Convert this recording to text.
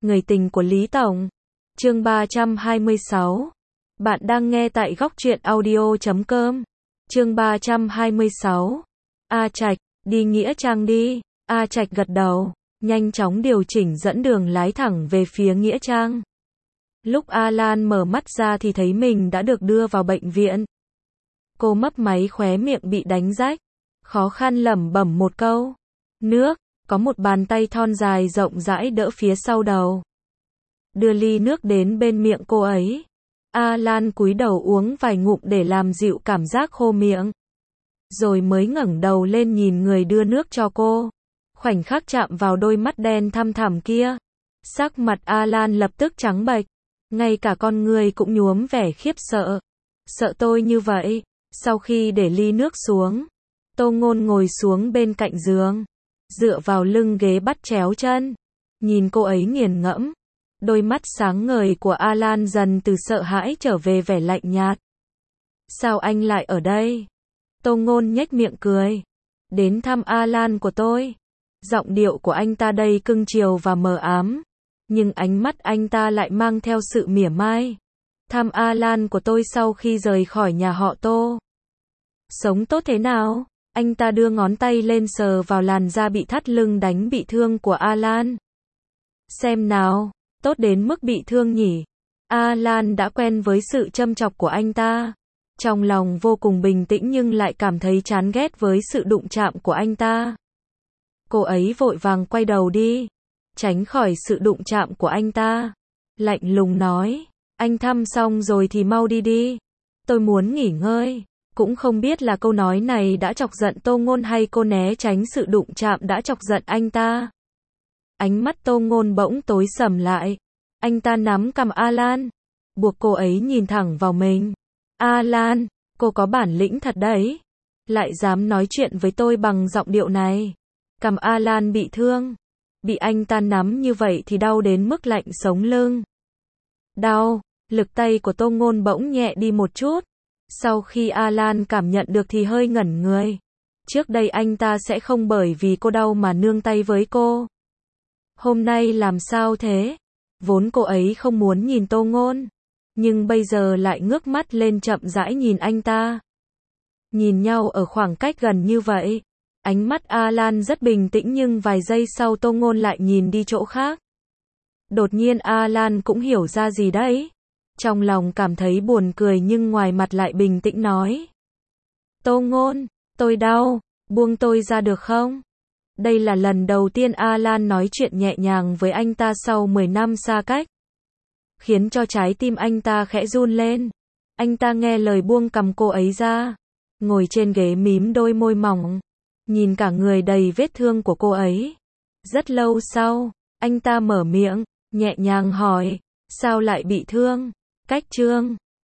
Người tình của Lý Tổng. Chương 326. Bạn đang nghe tại góc truyện audio.com. Chương 326. A Trạch, đi Nghĩa Trang đi. A Trạch gật đầu, nhanh chóng điều chỉnh dẫn đường lái thẳng về phía Nghĩa Trang. Lúc A Lan mở mắt ra thì thấy mình đã được đưa vào bệnh viện. Cô mấp máy khóe miệng bị đánh rách, khó khăn lẩm bẩm một câu. Nước, có một bàn tay thon dài rộng rãi đỡ phía sau đầu. Đưa ly nước đến bên miệng cô ấy. A Lan cúi đầu uống vài ngụm để làm dịu cảm giác khô miệng. Rồi mới ngẩng đầu lên nhìn người đưa nước cho cô. Khoảnh khắc chạm vào đôi mắt đen thăm thẳm kia. Sắc mặt A Lan lập tức trắng bệch. Ngay cả con người cũng nhuốm vẻ khiếp sợ. Sợ tôi như vậy. Sau khi để ly nước xuống, Tô Ngôn ngồi xuống bên cạnh giường, dựa vào lưng ghế bắt chéo chân, nhìn cô ấy nghiền ngẫm. Đôi mắt sáng ngời của A Lan dần từ sợ hãi trở về vẻ lạnh nhạt. Sao anh lại ở đây? Tô Ngôn nhếch miệng cười. Đến thăm A Lan của tôi. Giọng điệu của anh ta đầy cưng chiều và mờ ám, nhưng ánh mắt anh ta lại mang theo sự mỉa mai. Thăm A Lan của tôi sau khi rời khỏi nhà họ Tô. Sống tốt thế nào? Anh ta đưa ngón tay lên sờ vào làn da bị thắt lưng đánh bị thương của A Lan. Xem nào, tốt đến mức bị thương nhỉ? A Lan đã quen với sự châm chọc của anh ta. Trong lòng vô cùng bình tĩnh nhưng lại cảm thấy chán ghét với sự đụng chạm của anh ta. Cô ấy vội vàng quay đầu đi, tránh khỏi sự đụng chạm của anh ta. Lạnh lùng nói, anh thăm xong rồi thì mau đi đi. Tôi muốn nghỉ ngơi. Cũng không biết là câu nói này đã chọc giận Tô Ngôn hay cô né tránh sự đụng chạm đã chọc giận anh ta. Ánh mắt Tô Ngôn bỗng tối sầm lại. Anh ta nắm cằm A Lan, buộc cô ấy nhìn thẳng vào mình. A Lan, cô có bản lĩnh thật đấy. Lại dám nói chuyện với tôi bằng giọng điệu này. Cằm A Lan bị thương. Bị anh ta nắm như vậy thì đau đến mức lạnh sống lưng. Đau, lực tay của Tô Ngôn bỗng nhẹ đi một chút. Sau khi A Lan cảm nhận được thì hơi ngẩn người. Trước đây anh ta sẽ không bởi vì cô đau mà nương tay với cô. Hôm nay làm sao thế? Vốn cô ấy không muốn nhìn Tô Ngôn, nhưng bây giờ lại ngước mắt lên chậm rãi nhìn anh ta. Nhìn nhau ở khoảng cách gần như vậy, ánh mắt A Lan rất bình tĩnh nhưng vài giây sau Tô Ngôn lại nhìn đi chỗ khác. Đột nhiên A Lan cũng hiểu ra gì đấy. Trong lòng cảm thấy buồn cười nhưng ngoài mặt lại bình tĩnh nói. Tô Ngôn, tôi đau, buông tôi ra được không? Đây là lần đầu tiên A Lan nói chuyện nhẹ nhàng với anh ta sau 10 năm xa cách, khiến cho trái tim anh ta khẽ run lên. Anh ta nghe lời buông cầm cô ấy ra, ngồi trên ghế mím đôi môi mỏng, nhìn cả người đầy vết thương của cô ấy. Rất lâu sau, anh ta mở miệng, nhẹ nhàng hỏi, sao lại bị thương? Cách Trương,